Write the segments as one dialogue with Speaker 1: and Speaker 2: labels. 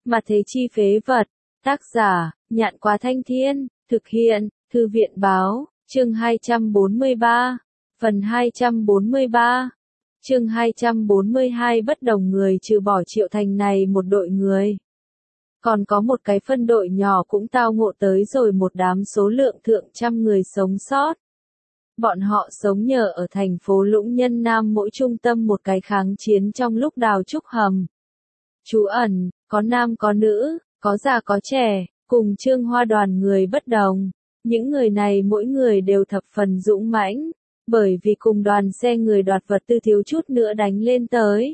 Speaker 1: Mà thế chi phế vật. Tác giả, Nhạn Quá Thanh Thiên, thực hiện, Thư viện báo, chương 243, phần 243, chương 242 bất đồng người trừ bỏ Triệu Thành này một đội người. Còn có một cái phân đội nhỏ cũng tao ngộ tới rồi một đám số lượng thượng trăm người sống sót. Bọn họ sống nhờ ở thành phố Lũng Nhân Nam mỗi trung tâm một cái kháng chiến trong lúc đào trúc hầm. Trú ẩn, có nam có nữ, có già có trẻ, cùng Trương Hoa đoàn người bất đồng. Những người này mỗi người đều thập phần dũng mãnh, bởi vì cùng đoàn xe người đoạt vật tư thiếu chút nữa đánh lên tới.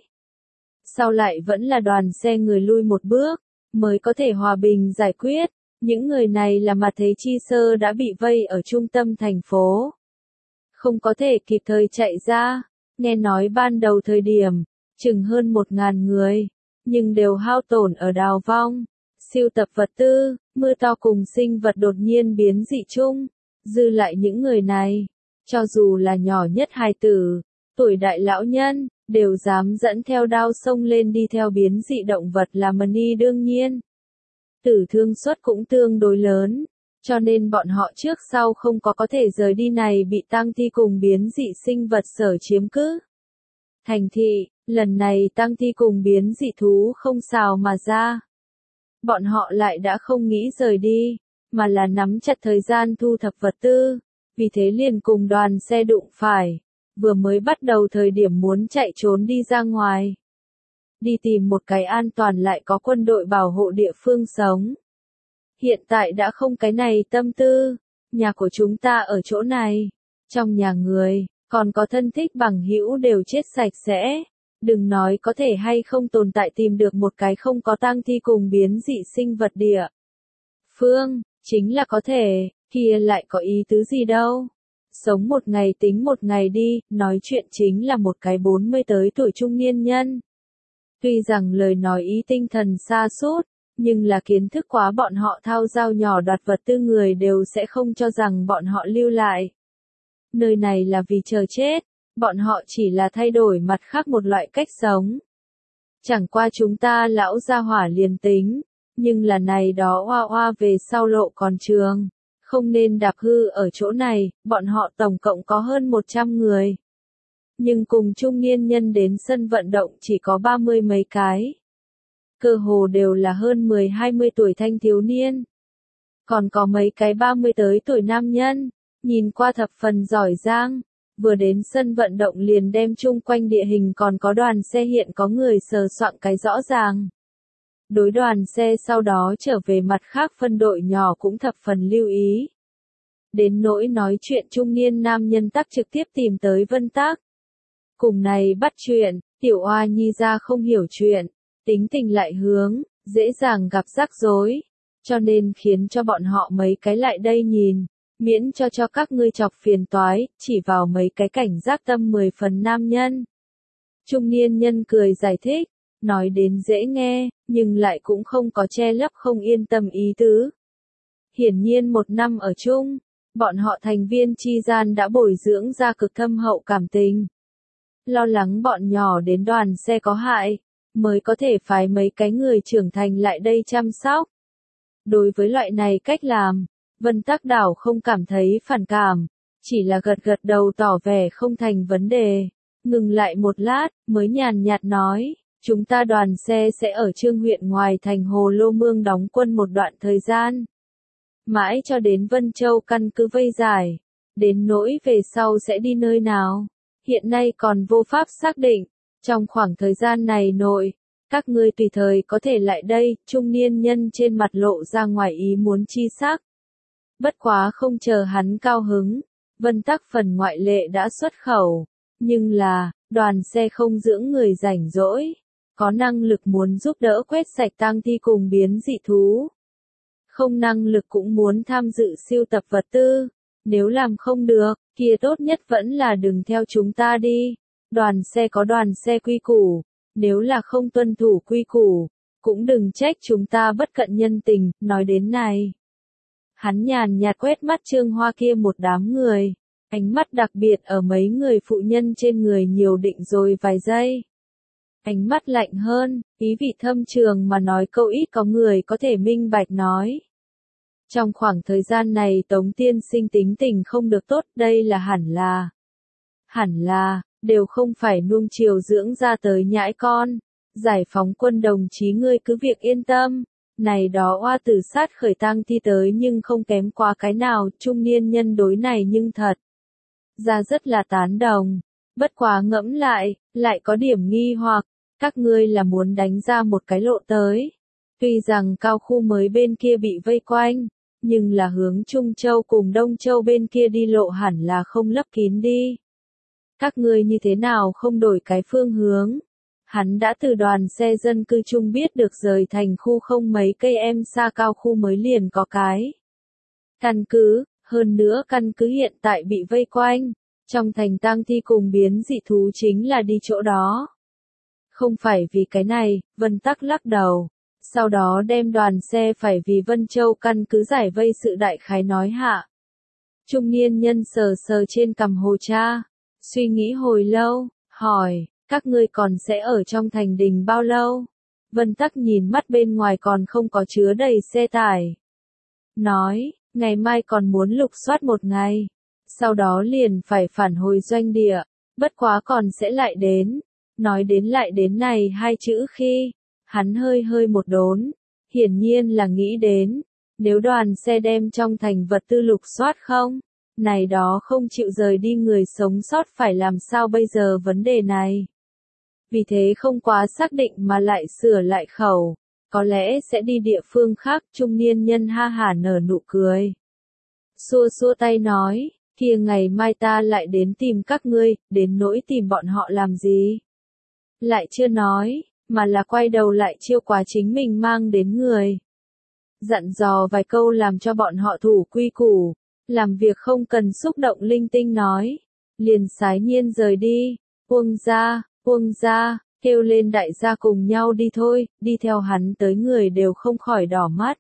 Speaker 1: Sau lại vẫn là đoàn xe người lui một bước, mới có thể hòa bình giải quyết. Những người này là Mạt Thế Chi Sơ đã bị vây ở trung tâm thành phố. Không có thể kịp thời chạy ra, nghe nói ban đầu thời điểm, chừng hơn 1.000 người, nhưng đều hao tổn ở đào vong, siêu tập vật tư, mưa to cùng sinh vật đột nhiên biến dị chung, dư lại những người này, cho dù là nhỏ nhất hài tử, tuổi đại lão nhân, đều dám dẫn theo đao xông lên đi theo biến dị động vật là mani đương nhiên. Tử thương suất cũng tương đối lớn. Cho nên bọn họ trước sau không có thể rời đi này bị tang thi cùng biến dị sinh vật sở chiếm cứ. Thành thị, lần này tang thi cùng biến dị thú không xào mà ra. Bọn họ lại đã không nghĩ rời đi, mà là nắm chặt thời gian thu thập vật tư, vì thế liền cùng đoàn xe đụng phải, vừa mới bắt đầu thời điểm muốn chạy trốn đi ra ngoài. Đi tìm một cái an toàn lại có quân đội bảo hộ địa phương sống. Hiện tại đã không cái này tâm tư, nhà của chúng ta ở chỗ này, trong nhà người, còn có thân thích bằng hữu đều chết sạch sẽ, đừng nói có thể hay không tồn tại tìm được một cái không có tang thi cùng biến dị sinh vật địa. Phương, chính là có thể, kia lại có ý tứ gì đâu. Sống một ngày tính một ngày đi, nói chuyện chính là một cái 40 tới tuổi trung niên nhân. Tuy rằng lời nói ý tinh thần xa sút nhưng là kiến thức quá bọn họ thao dao nhỏ đoạt vật tư người đều sẽ không cho rằng bọn họ lưu lại. Nơi này là vì chờ chết, bọn họ chỉ là thay đổi mặt khác một loại cách sống. Chẳng qua chúng ta lão gia hỏa liền tính, nhưng là này đó oa oa về sau lộ còn trường, không nên đạp hư ở chỗ này, bọn họ tổng cộng có hơn 100 người. Nhưng cùng trung niên nhân đến sân vận động chỉ có 30 mấy cái. Cơ hồ đều là hơn 10-20 tuổi thanh thiếu niên. Còn có mấy cái 30 tới tuổi nam nhân, nhìn qua thập phần giỏi giang, vừa đến sân vận động liền đem chung quanh địa hình còn có đoàn xe hiện có người sờ soạn cái rõ ràng. Đối đoàn xe sau đó trở về mặt khác phân đội nhỏ cũng thập phần lưu ý. Đến nỗi nói chuyện trung niên nam nhân tắc trực tiếp tìm tới Vân Tắc. Cùng này bắt chuyện, tiểu oa nhi ra không hiểu chuyện. Tính tình lại hướng, dễ dàng gặp rắc rối, cho nên khiến cho bọn họ mấy cái lại đây nhìn, miễn cho các ngươi chọc phiền toái, chỉ vào mấy cái cảnh giác tâm 10 phần nam nhân. Trung niên nhân cười giải thích, nói đến dễ nghe, nhưng lại cũng không có che lấp không yên tâm ý tứ. Hiển nhiên một năm ở chung, bọn họ thành viên chi gian đã bồi dưỡng ra cực thâm hậu cảm tình. Lo lắng bọn nhỏ đến đoàn xe có hại, mới có thể phái mấy cái người trưởng thành lại đây chăm sóc. Đối với loại này cách làm, Vân Tắc Đảo không cảm thấy phản cảm, chỉ là gật gật đầu tỏ vẻ không thành vấn đề. Ngừng lại một lát, mới nhàn nhạt nói, chúng ta đoàn xe sẽ ở Trương huyện ngoài thành Hồ Lô Mương đóng quân một đoạn thời gian. Mãi cho đến Vân Châu căn cứ vây giải, đến nỗi về sau sẽ đi nơi nào, hiện nay còn vô pháp xác định. Trong khoảng thời gian này nội, các ngươi tùy thời có thể lại đây, trung niên nhân trên mặt lộ ra ngoài ý muốn chi sắc. Bất quá không chờ hắn cao hứng, Vân Tắc phần ngoại lệ đã xuất khẩu, nhưng là, đoàn xe không dưỡng người rảnh rỗi, có năng lực muốn giúp đỡ quét sạch tang thi cùng biến dị thú. Không năng lực cũng muốn tham dự siêu tập vật tư, nếu làm không được, kia tốt nhất vẫn là đừng theo chúng ta đi. Đoàn xe có đoàn xe quy củ, nếu là không tuân thủ quy củ, cũng đừng trách chúng ta bất cận nhân tình, nói đến này. Hắn nhàn nhạt quét mắt Trương Hoa kia một đám người, ánh mắt đặc biệt ở mấy người phụ nhân trên người nhiều định rồi vài giây. ánh mắt lạnh hơn, ý vị thâm trường mà nói câu ít có người có thể minh bạch nói. Trong khoảng thời gian này Tống tiên sinh tính tình không được tốt, đây là hẳn là, đều không phải nuông chiều dưỡng ra tới nhãi con. Giải phóng quân đồng chí ngươi cứ việc yên tâm, này đó oa tử sát khởi tang thi tới nhưng không kém qua cái nào, trung niên nhân đối này nhưng thật ra rất là tán đồng. Bất quá ngẫm lại có điểm nghi hoặc, các ngươi là muốn đánh ra một cái lộ tới. Tuy rằng cao khu mới bên kia bị vây quanh, nhưng là hướng Trung Châu cùng Đông Châu bên kia đi lộ hẳn là không lấp kín đi. Các ngươi như thế nào không đổi cái phương hướng? Hắn đã từ đoàn xe dân cư chung biết được rời thành khu không mấy cây em xa cao khu mới liền có cái căn cứ, hơn nữa căn cứ hiện tại bị vây quanh. Trong thành tang thi cùng biến dị thú chính là đi chỗ đó. Không phải vì cái này, Vân Tắc lắc đầu. Sau đó đem đoàn xe phải vì Vân Châu căn cứ giải vây sự đại khái nói hạ. Trung niên nhân sờ sờ trên cằm hồ cha, suy nghĩ hồi lâu, hỏi, các ngươi còn sẽ ở trong thành đình bao lâu? Vân Tắc nhìn mắt bên ngoài còn không có chứa đầy xe tải. Nói, ngày mai còn muốn lục soát một ngày. Sau đó liền phải phản hồi doanh địa, bất quá còn sẽ lại đến. Nói đến lại đến này hai chữ khi, hắn hơi một đốn, hiển nhiên là nghĩ đến, nếu đoàn xe đem trong thành vật tư lục soát không, này đó không chịu rời đi người sống sót phải làm sao bây giờ vấn đề này. Vì thế không quá xác định mà lại sửa lại khẩu, có lẽ sẽ đi địa phương khác, trung niên nhân ha hả nở nụ cười. Xua tay nói, kia ngày mai ta lại đến tìm các ngươi, đến nỗi tìm bọn họ làm gì. Lại chưa nói, mà là quay đầu lại chiêu quá chính mình mang đến người. Dặn dò vài câu làm cho bọn họ thủ quy củ, làm việc không cần xúc động linh tinh nói. Liền sái nhiên rời đi, Uông ra, kêu lên đại gia cùng nhau đi thôi, đi theo hắn tới người đều không khỏi đỏ mắt.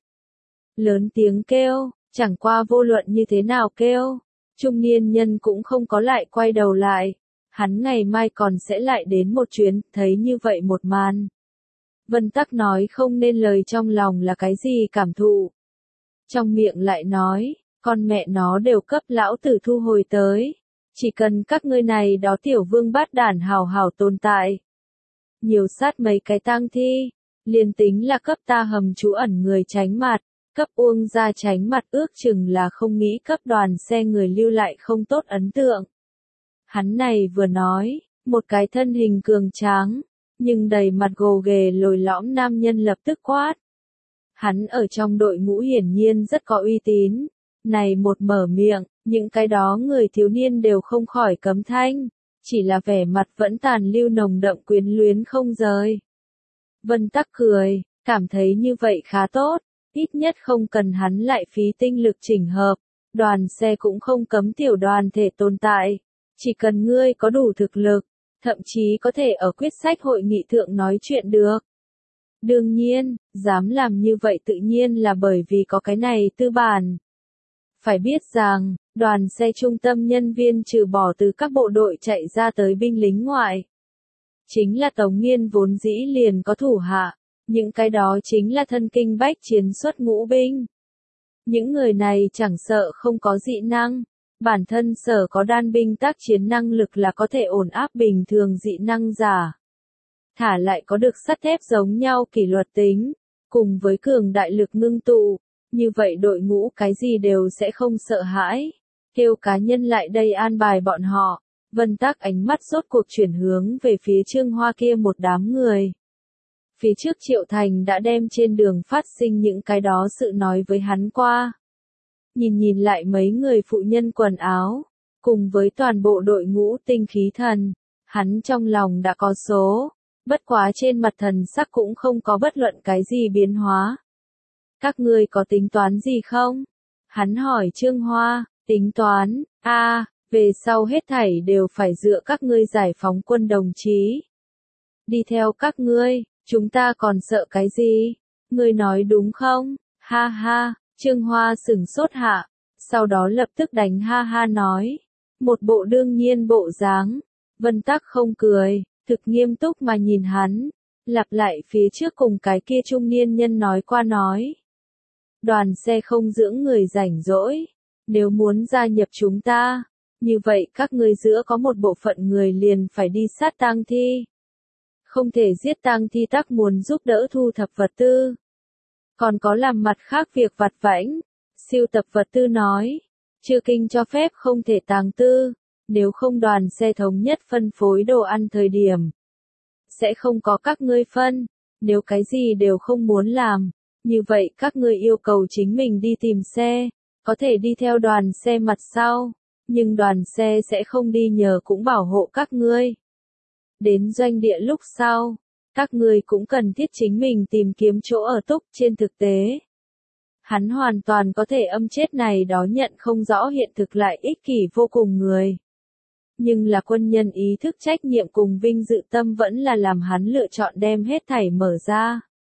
Speaker 1: Lớn tiếng kêu, chẳng qua vô luận như thế nào kêu, trung niên nhân cũng không có lại quay đầu lại. Hắn ngày mai còn sẽ lại đến một chuyến, thấy như vậy một màn. Vân Tắc nói không nên lời trong lòng là cái gì cảm thụ. Trong miệng lại nói, con mẹ nó đều cấp lão tử thu hồi tới. Chỉ cần các ngươi này đó tiểu vương bát đản hào hào tồn tại. Nhiều sát mấy cái tang thi, liền tính là cấp ta hầm trú ẩn người tránh mặt, cấp Uông ra tránh mặt ước chừng là không nghĩ cấp đoàn xe người lưu lại không tốt ấn tượng. Hắn này vừa nói, một cái thân hình cường tráng, nhưng đầy mặt gồ ghề lồi lõm nam nhân lập tức quát. Hắn ở trong đội ngũ hiển nhiên rất có uy tín, này một mở miệng, những cái đó người thiếu niên đều không khỏi cấm thanh, chỉ là vẻ mặt vẫn tàn lưu nồng đậm quyến luyến không rời. Vân Tắc cười, cảm thấy như vậy khá tốt, ít nhất không cần hắn lại phí tinh lực chỉnh hợp, đoàn xe cũng không cấm tiểu đoàn thể tồn tại. Chỉ cần ngươi có đủ thực lực, thậm chí có thể ở quyết sách hội nghị thượng nói chuyện được. Đương nhiên, dám làm như vậy tự nhiên là bởi vì có cái này tư bản. Phải biết rằng, đoàn xe trung tâm nhân viên trừ bỏ từ các bộ đội chạy ra tới binh lính ngoại. Chính là Tống Nghiên vốn dĩ liền có thủ hạ, những cái đó chính là thân kinh bách chiến xuất ngũ binh. Những người này chẳng sợ không có dị năng. Bản thân sở có đan binh tác chiến năng lực là có thể ổn áp bình thường dị năng giả. Thả lại có được sắt thép giống nhau kỷ luật tính, cùng với cường đại lực ngưng tụ, như vậy đội ngũ cái gì đều sẽ không sợ hãi. Kêu cá nhân lại đây an bài bọn họ, Vân Tắc ánh mắt rốt cuộc chuyển hướng về phía Trương Hoa kia một đám người. Phía trước Triệu Thành đã đem trên đường phát sinh những cái đó sự nói với hắn qua. Nhìn lại mấy người phụ nhân quần áo, cùng với toàn bộ đội ngũ tinh khí thần, hắn trong lòng đã có số, bất quá trên mặt thần sắc cũng không có bất luận cái gì biến hóa. Các ngươi có tính toán gì không? Hắn hỏi Trương Hoa, tính toán, về sau hết thảy đều phải dựa các ngươi giải phóng quân đồng chí. Đi theo các ngươi, chúng ta còn sợ cái gì? Ngươi nói đúng không? Ha ha. Trương Hoa sửng sốt hạ, sau đó lập tức đánh ha ha nói, một bộ đương nhiên bộ dáng. Vân Tắc không cười, thực nghiêm túc mà nhìn hắn, lặp lại phía trước cùng cái kia trung niên nhân nói qua nói. Đoàn xe không dưỡng người rảnh rỗi, nếu muốn gia nhập chúng ta, như vậy các ngươi giữa có một bộ phận người liền phải đi sát tang thi. Không thể giết tang thi tắc muốn giúp đỡ thu thập vật tư. Còn có làm mặt khác việc vặt vãnh, siêu tập vật tư nói, chưa kinh cho phép không thể tàng tư, nếu không đoàn xe thống nhất phân phối đồ ăn thời điểm. Sẽ không có các ngươi phân, nếu cái gì đều không muốn làm, như vậy các ngươi yêu cầu chính mình đi tìm xe, có thể đi theo đoàn xe mặt sau, nhưng đoàn xe sẽ không đi nhờ cũng bảo hộ các ngươi. Đến doanh địa lúc sau, các ngươi cũng cần thiết chính mình tìm kiếm chỗ ở túc trên thực tế. Hắn hoàn toàn có thể âm chết này đó nhận không rõ hiện thực lại ích kỷ vô cùng người. Nhưng là quân nhân ý thức trách nhiệm cùng vinh dự tâm vẫn là làm hắn lựa chọn đem hết thảy mở ra.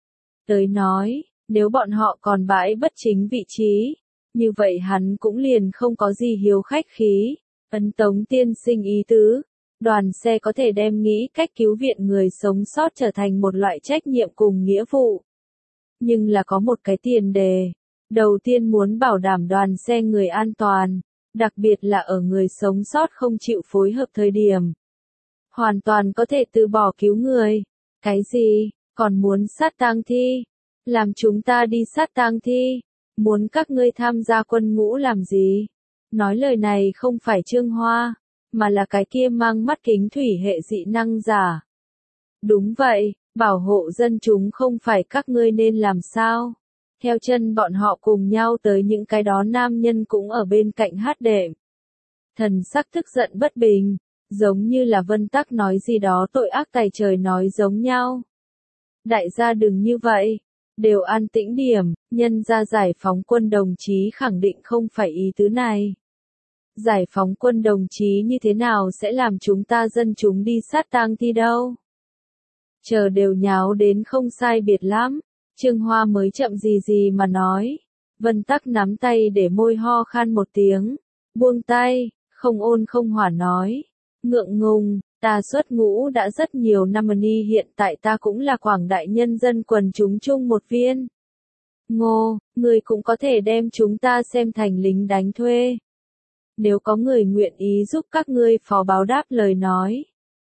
Speaker 1: Tới nói, nếu bọn họ còn bãi bất chính vị trí, như vậy hắn cũng liền không có gì hiếu khách khí, ấn Tống tiên sinh ý tứ. Đoàn xe có thể đem nghĩ cách cứu viện người sống sót trở thành một loại trách nhiệm cùng nghĩa vụ. Nhưng là có một cái tiền đề. Đầu tiên muốn bảo đảm đoàn xe người an toàn, đặc biệt là ở người sống sót không chịu phối hợp thời điểm. Hoàn toàn có thể từ bỏ cứu người. Cái gì, còn muốn sát tang thi? Làm chúng ta đi sát tang thi? Muốn các ngươi tham gia quân ngũ làm gì? Nói lời này không phải Trương Hoa, mà là cái kia mang mắt kính thủy hệ dị năng giả. Đúng vậy, bảo hộ dân chúng không phải các ngươi nên làm sao? Theo chân bọn họ cùng nhau tới những cái đó nam nhân cũng ở bên cạnh hát đệm. Thần sắc tức giận bất bình, giống như là Vân Tắc nói gì đó tội ác tày trời nói giống nhau. Đại gia đừng như vậy, đều an tĩnh điểm, nhân ra giải phóng quân đồng chí khẳng định không phải ý tứ này. Giải phóng quân đồng chí như thế nào sẽ làm chúng ta dân chúng đi sát tang thi đâu? Chờ đều nháo đến không sai biệt lắm, Trương Hoa mới chậm gì gì mà nói. Vân Tắc nắm tay để môi ho khan một tiếng, buông tay, không ôn không hỏa nói. Ngượng ngùng, ta xuất ngũ đã rất nhiều năm ni hiện tại ta cũng là quảng đại nhân dân quần chúng chung một viên. Ngô, người cũng có thể đem chúng ta xem thành lính đánh thuê. Nếu có người nguyện ý giúp các ngươi phó báo đáp lời nói.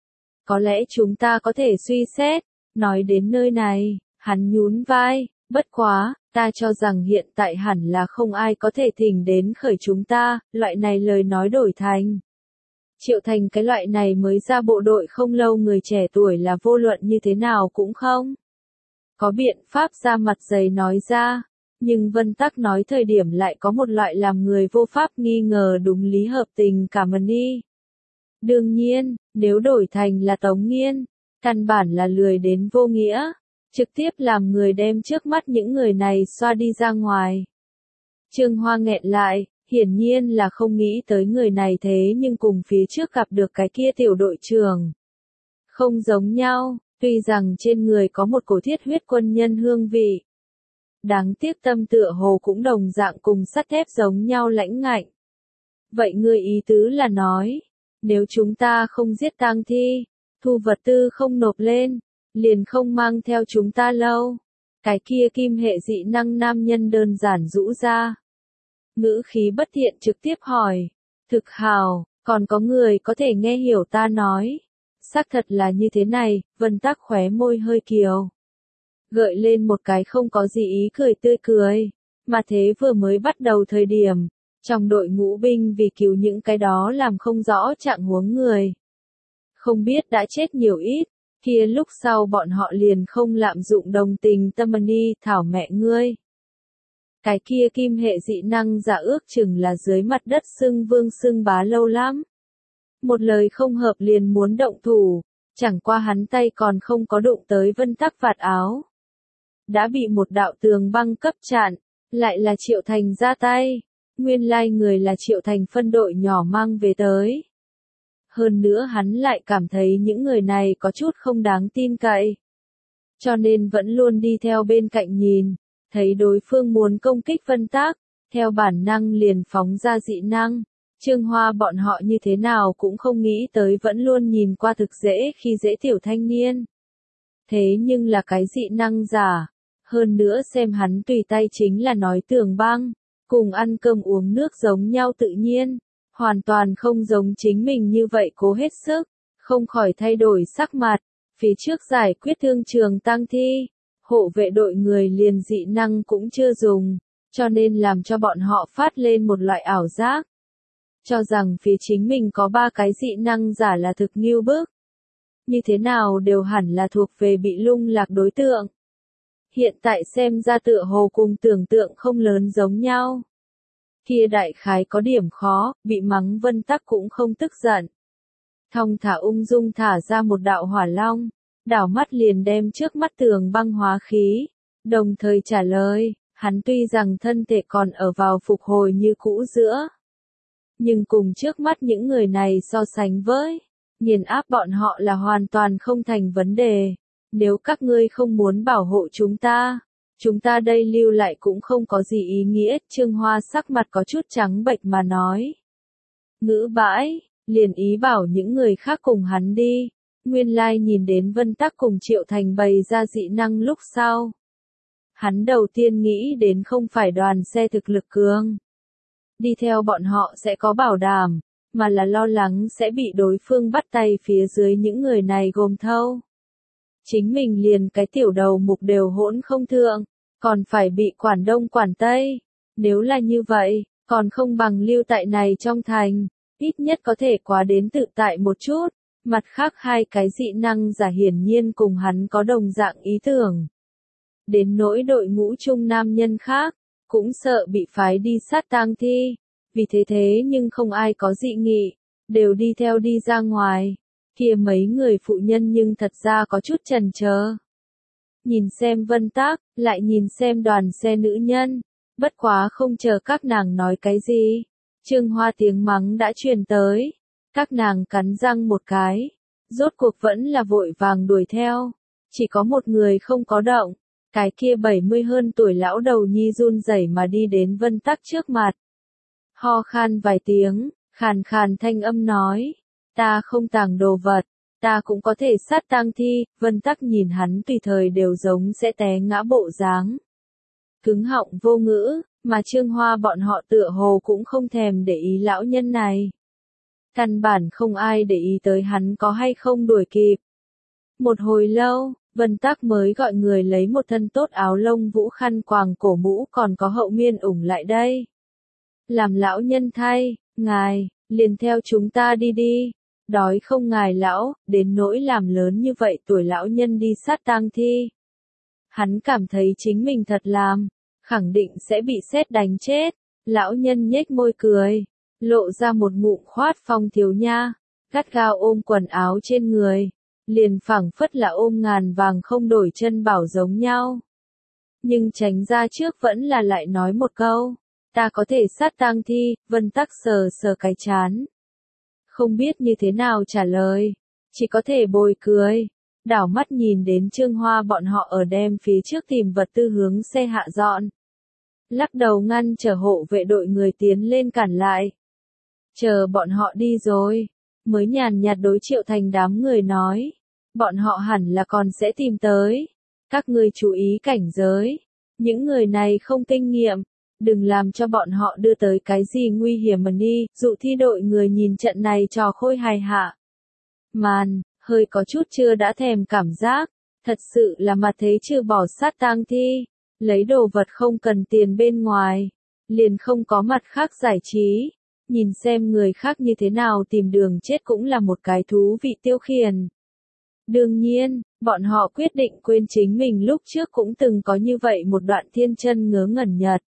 Speaker 1: Có lẽ chúng ta có thể suy xét, nói đến nơi này, hắn nhún vai, bất quá, ta cho rằng hiện tại hẳn là không ai có thể thỉnh đến khởi chúng ta, loại này lời nói đổi thành. Triệu Thành cái loại này mới ra bộ đội không lâu người trẻ tuổi là vô luận như thế nào cũng không. Có biện pháp ra mặt dày nói ra, nhưng Vân Tắc nói thời điểm lại có một loại làm người vô pháp nghi ngờ đúng lý hợp tình cảm ơn y. Đương nhiên, nếu đổi thành là Tống Nghiên, căn bản là lười đến vô nghĩa, trực tiếp làm người đem trước mắt những người này xoa đi ra ngoài. Trương Hoa nghẹn lại, hiển nhiên là không nghĩ tới người này thế nhưng cùng phía trước gặp được cái kia tiểu đội trưởng. Không giống nhau, tuy rằng trên người có một cổ thiết huyết quân nhân hương vị. Đáng tiếc tâm tựa hồ cũng đồng dạng cùng sắt thép giống nhau lãnh ngạnh. Vậy ngươi ý tứ là nói, nếu chúng ta không giết tang thi, thu vật tư không nộp lên, liền không mang theo chúng ta lâu. Cái kia kim hệ dị năng nam nhân đơn giản rũ ra. Ngữ khí bất thiện trực tiếp hỏi, thực hào, còn có người có thể nghe hiểu ta nói. Xác thật là như thế này, Vân Tắc khóe môi hơi kiều. Gợi lên một cái không có gì ý cười tươi cười, mà thế vừa mới bắt đầu thời điểm, trong đội ngũ binh vì cứu những cái đó làm không rõ trạng huống người. Không biết đã chết nhiều ít, kia lúc sau bọn họ liền không lạm dụng đồng tình tâm ni thảo mẹ ngươi. Cái kia kim hệ dị năng giả ước chừng là dưới mặt đất xưng vương xưng bá lâu lắm. Một lời không hợp liền muốn động thủ, chẳng qua hắn tay còn không có đụng tới Vân Tắc vạt áo. Đã bị một đạo tường băng cấp chặn, lại là Triệu Thành ra tay, nguyên lai người là Triệu Thành phân đội nhỏ mang về tới. Hơn nữa hắn lại cảm thấy những người này có chút không đáng tin cậy. Cho nên vẫn luôn đi theo bên cạnh nhìn, thấy đối phương muốn công kích Vân Tắc, theo bản năng liền phóng ra dị năng, Trương Hoa bọn họ như thế nào cũng không nghĩ tới vẫn luôn nhìn qua thực dễ khi dễ tiểu thanh niên. Thế nhưng là cái dị năng giả. Hơn nữa xem hắn tùy tay chính là nói Tường Băng, cùng ăn cơm uống nước giống nhau tự nhiên, hoàn toàn không giống chính mình như vậy cố hết sức, không khỏi thay đổi sắc mặt. Phía trước giải quyết thương trường tang thi, hộ vệ đội người liền dị năng cũng chưa dùng, cho nên làm cho bọn họ phát lên một loại ảo giác, cho rằng phía chính mình có 3 cái dị năng giả là thực nghiêu bức. Như thế nào đều hẳn là thuộc về bị lung lạc đối tượng. Hiện tại xem ra tựa hồ cùng tưởng tượng không lớn giống nhau. Kia đại khái có điểm khó, bị mắng Vân Tắc cũng không tức giận. Thong thả ung dung thả ra một đạo hỏa long, đảo mắt liền đem trước mắt Tường Băng hóa khí, đồng thời trả lời, hắn tuy rằng thân thể còn ở vào phục hồi như cũ giữa. Nhưng cùng trước mắt những người này so sánh với, nghiền áp bọn họ là hoàn toàn không thành vấn đề. Nếu các ngươi không muốn bảo hộ chúng ta đây lưu lại cũng không có gì ý nghĩa. Trương Hoa sắc mặt có chút trắng bệch mà nói. Ngữ bãi, liền ý bảo những người khác cùng hắn đi. Nguyên lai nhìn đến Vân Tắc cùng Triệu Thành bày ra dị năng lúc sau. Hắn đầu tiên nghĩ đến không phải đoàn xe thực lực cường. Đi theo bọn họ sẽ có bảo đảm, mà là lo lắng sẽ bị đối phương bắt tay phía dưới những người này gồm thâu. Chính mình liền cái tiểu đầu mục đều hỗn không thượng, còn phải bị quản đông quản tây. Nếu là như vậy, còn không bằng lưu tại này trong thành, ít nhất có thể quá đến tự tại một chút. Mặt khác 2 cái dị năng giả hiển nhiên cùng hắn có đồng dạng ý tưởng. Đến nỗi đội ngũ chung nam nhân khác, cũng sợ bị phái đi sát tang thi, vì thế nhưng không ai có dị nghị, đều đi theo đi ra ngoài. Kia mấy người phụ nhân nhưng thật ra có chút chần chờ. Nhìn xem Vân Tắc, lại nhìn xem đoàn xe nữ nhân, bất quá không chờ các nàng nói cái gì. Trương Hoa tiếng mắng đã truyền tới, các nàng cắn răng một cái, rốt cuộc vẫn là vội vàng đuổi theo. Chỉ có một người không có động, cái kia 70 hơn tuổi lão đầu nhi run rẩy mà đi đến Vân Tắc trước mặt. Ho khan vài tiếng, khàn khàn thanh âm nói, ta không tàng đồ vật, ta cũng có thể sát tang thi. Vân Tắc nhìn hắn tùy thời đều giống sẽ té ngã bộ dáng. Cứng họng vô ngữ, mà Trương Hoa bọn họ tựa hồ cũng không thèm để ý lão nhân này. Căn bản không ai để ý tới hắn có hay không đuổi kịp. Một hồi lâu, Vân Tắc mới gọi người lấy một thân tốt áo lông vũ khăn quàng cổ mũ còn có hậu miên ủng lại đây. Làm lão nhân thay, ngài, liền theo chúng ta đi đi. Đói không ngài lão, đến nỗi làm lớn như vậy tuổi lão nhân đi sát tang thi. Hắn cảm thấy chính mình thật làm, khẳng định sẽ bị sét đánh chết. Lão nhân nhếch môi cười, lộ ra một ngụm khoát phong thiếu nha, gắt gao ôm quần áo trên người, liền phảng phất là ôm ngàn vàng không đổi chân bảo giống nhau. Nhưng tránh ra trước vẫn là lại nói một câu, ta có thể sát tang thi. Vân Tắc sờ sờ cái chán, không biết như thế nào trả lời, chỉ có thể bồi cười, đảo mắt nhìn đến Trương Hoa bọn họ ở đem phía trước tìm vật tư hướng xe hạ dọn. Lắc đầu ngăn trở hộ vệ đội người tiến lên cản lại. Chờ bọn họ đi rồi, mới nhàn nhạt đối Triệu Thành đám người nói, bọn họ hẳn là còn sẽ tìm tới. Các ngươi chú ý cảnh giới, những người này không kinh nghiệm, đừng làm cho bọn họ đưa tới cái gì nguy hiểm mà đi. Dụ thi đội người nhìn trận này trò khôi hài hạ màn, hơi có chút chưa đã thèm cảm giác, thật sự là mặt thế chưa bỏ sát tang thi, lấy đồ vật không cần tiền bên ngoài, liền không có mặt khác giải trí, nhìn xem người khác như thế nào tìm đường chết cũng là một cái thú vị tiêu khiển. Đương nhiên, bọn họ quyết định quên chính mình lúc trước cũng từng có như vậy một đoạn thiên chân ngớ ngẩn nhật.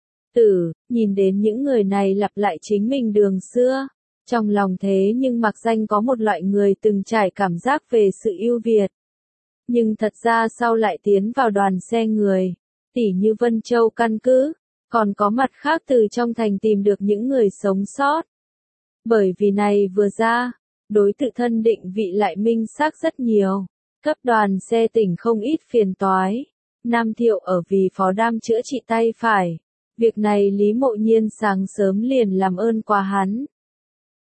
Speaker 1: Nhìn đến những người này lặp lại chính mình đường xưa, trong lòng thế nhưng mặc danh có một loại người từng trải cảm giác về sự ưu việt. Nhưng thật ra sau lại tiến vào đoàn xe người, tỉ như Vân Châu căn cứ, còn có mặt khác từ trong thành tìm được những người sống sót. Bởi vì này vừa ra, đối tự thân định vị lại minh xác rất nhiều, cấp đoàn xe tỉnh không ít phiền toái. Nam Thiệu ở vì phó đam chữa trị tay phải. Việc này Lý Mộ Nhiên sáng sớm liền làm ơn qua hắn,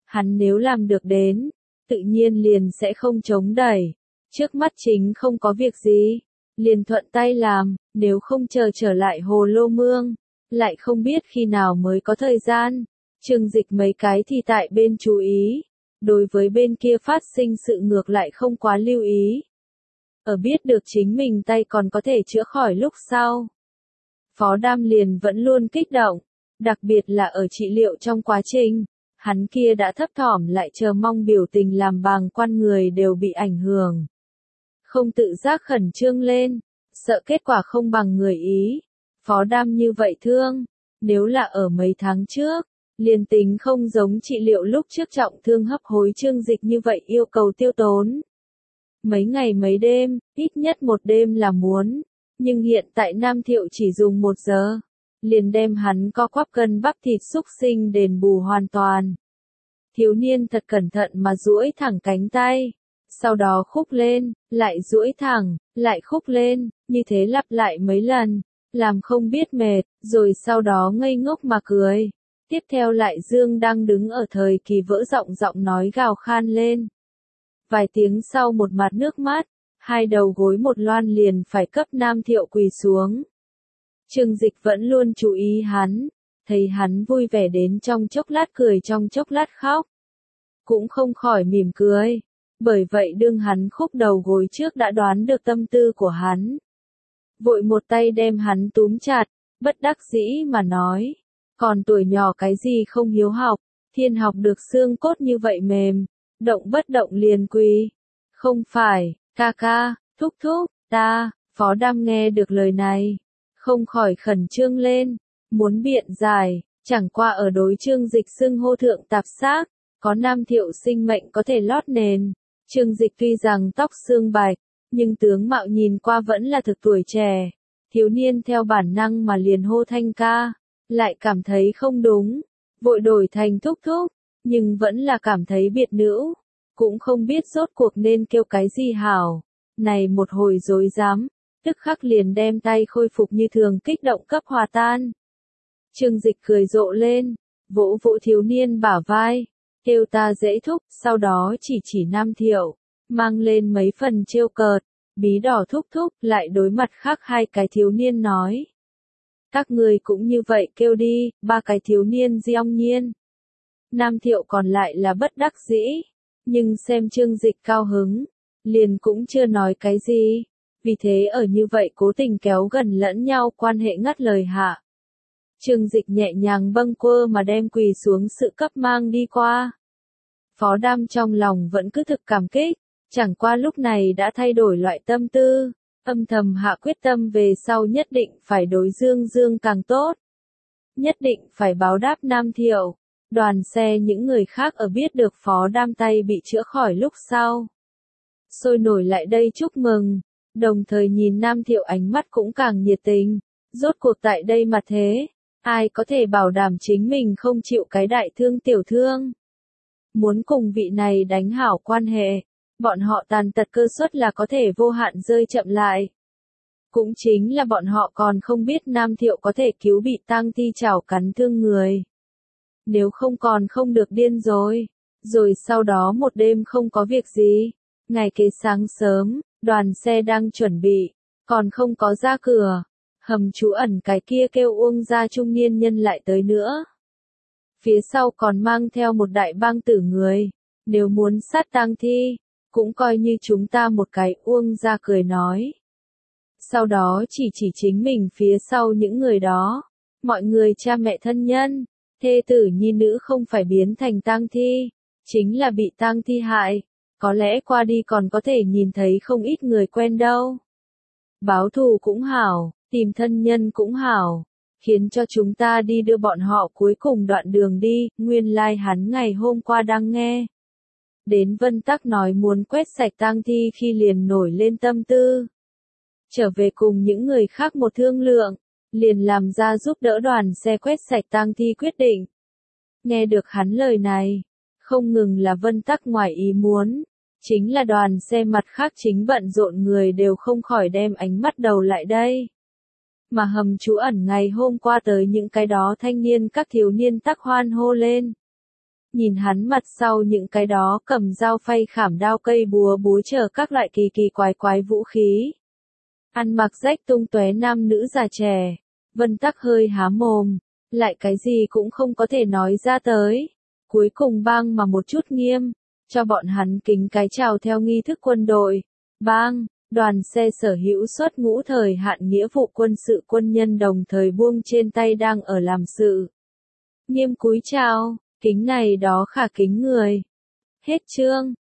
Speaker 1: Hắn nếu làm được đến, tự nhiên liền sẽ không chống đẩy. Trước mắt chính không có việc gì, liền thuận tay làm, nếu không chờ trở lại Hồ Lô Mương, lại không biết khi nào mới có thời gian. Trương Dịch mấy cái thì tại bên chú ý, đối với bên kia phát sinh sự ngược lại không quá lưu ý. Ở biết được chính mình tay còn có thể chữa khỏi lúc sau. Phó Đam liền vẫn luôn kích động, đặc biệt là ở trị liệu trong quá trình, hắn kia đã thấp thỏm lại chờ mong biểu tình làm bàng quan người đều bị ảnh hưởng. Không tự giác khẩn trương lên, sợ kết quả không bằng người ý. Phó Đam như vậy thương, nếu là ở mấy tháng trước, liền tính không giống trị liệu lúc trước trọng thương hấp hối Trương Dịch như vậy yêu cầu tiêu tốn. Mấy ngày mấy đêm, ít nhất một đêm là muốn, nhưng hiện tại Nam Thiệu chỉ dùng 1 giờ, liền đem hắn co quắp cân bắp thịt xúc sinh đền bù hoàn toàn. Thiếu niên thật cẩn thận mà duỗi thẳng cánh tay, sau đó khúc lên, lại duỗi thẳng, lại khúc lên, như thế lặp lại mấy lần, làm không biết mệt, rồi sau đó ngây ngốc mà cười. Tiếp theo lại Dương đang đứng ở thời kỳ vỡ giọng nói gào khan lên. Vài tiếng sau một mặt nước mắt, hai đầu gối một loan liền phải cấp Nam Thiệu quỳ xuống. Trương Dịch vẫn luôn chú ý hắn, thấy hắn vui vẻ đến trong chốc lát cười trong chốc lát khóc. Cũng không khỏi mỉm cười, bởi vậy đương hắn khúc đầu gối trước đã đoán được tâm tư của hắn. Vội một tay đem hắn túm chặt, bất đắc dĩ mà nói, còn tuổi nhỏ cái gì không hiếu học, thiên học được xương cốt như vậy mềm, động bất động liền quỳ. Không phải, ca ca, thúc thúc, ta, Phó Đam nghe được lời này, không khỏi khẩn trương lên, muốn biện giải, chẳng qua ở đối Trương Dịch xưng hô thượng tạp xác, có Nam Thiệu sinh mệnh có thể lót nền. Trương Dịch tuy rằng tóc xương bạch, nhưng tướng mạo nhìn qua vẫn là thực tuổi trẻ. Thiếu niên theo bản năng mà liền hô thanh ca, lại cảm thấy không đúng, vội đổi thành thúc thúc, nhưng vẫn là cảm thấy biệt nữ, cũng không biết rốt cuộc nên kêu cái gì hảo. Này một hồi rối rắm, tức khắc liền đem tay khôi phục như thường kích động cấp hòa tan. Trương Dịch cười rộ lên, vỗ vỗ thiếu niên bả vai, kêu ta dễ thúc, sau đó chỉ Nam Thiệu, mang lên mấy phần trêu cợt, bí đỏ thúc thúc, lại đối mặt khác hai cái thiếu niên nói. Các người cũng như vậy kêu đi, ba cái thiếu niên diong nhiên. Nam Thiệu còn lại là bất đắc dĩ, nhưng xem Trương Dịch cao hứng, liền cũng chưa nói cái gì, vì thế ở như vậy cố tình kéo gần lẫn nhau quan hệ ngắt lời hạ. Trương Dịch nhẹ nhàng bâng quơ mà đem quỳ xuống sự cấp mang đi qua. Phó Đam trong lòng vẫn cứ thực cảm kích, chẳng qua lúc này đã thay đổi loại tâm tư, âm thầm hạ quyết tâm về sau nhất định phải đối Dương càng tốt. Nhất định phải báo đáp Nam Thiệu. Đoàn xe những người khác ở biết được Phó Đam tay bị chữa khỏi lúc sau. Sôi nổi lại đây chúc mừng, đồng thời nhìn Nam Thiệu ánh mắt cũng càng nhiệt tình. Rốt cuộc tại đây mà thế, ai có thể bảo đảm chính mình không chịu cái đại thương tiểu thương. Muốn cùng vị này đánh hảo quan hệ, bọn họ tàn tật cơ suất là có thể vô hạn rơi chậm lại. Cũng chính là bọn họ còn không biết Nam Thiệu có thể cứu bị tang thi chảo cắn thương người. Nếu không còn không được điên rồi. Rồi sau đó một đêm không có việc gì. Ngày kế sáng sớm, đoàn xe đang chuẩn bị, còn không có ra cửa. Hầm trú ẩn cái kia kêu Uông gia trung niên nhân lại tới nữa. Phía sau còn mang theo một đại bang tử người. Nếu muốn sát tang thi, cũng coi như chúng ta một cái, Uông gia cười nói. Sau đó chỉ chính mình phía sau những người đó. Mọi người cha mẹ thân nhân, thê tử nhi nữ không phải biến thành tang thi, chính là bị tang thi hại. Có lẽ qua đi còn có thể nhìn thấy không ít người quen đâu. Báo thù cũng hảo, tìm thân nhân cũng hảo, khiến cho chúng ta đi đưa bọn họ cuối cùng đoạn đường đi. Nguyên lai hắn ngày hôm qua đang nghe đến Vân Tắc nói muốn quét sạch tang thi khi liền nổi lên tâm tư. Trở về cùng những người khác một thương lượng, liền làm ra giúp đỡ đoàn xe quét sạch tang thi quyết định. Nghe được hắn lời này, không ngừng là Vân Tắc ngoài ý muốn, chính là đoàn xe mặt khác chính bận rộn người đều không khỏi đem ánh mắt đầu lại đây. Mà hầm trú ẩn ngày hôm qua tới những cái đó thanh niên các thiếu niên tắc hoan hô lên. nhìn hắn mặt sau những cái đó cầm dao phay khảm đao cây búa búa chờ các loại kỳ kỳ quái quái vũ khí. Ăn mặc rách tung tóe nam nữ già trẻ, Vân Tắc hơi há mồm, lại cái gì cũng không có thể nói ra tới. Cuối cùng bang mà một chút nghiêm, cho bọn hắn kính cái chào theo nghi thức quân đội. Bang, đoàn xe sở hữu xuất ngũ thời hạn nghĩa vụ quân sự quân nhân đồng thời buông trên tay đang ở làm sự. Nghiêm cúi chào, kính này đó khả kính người. Hết chương.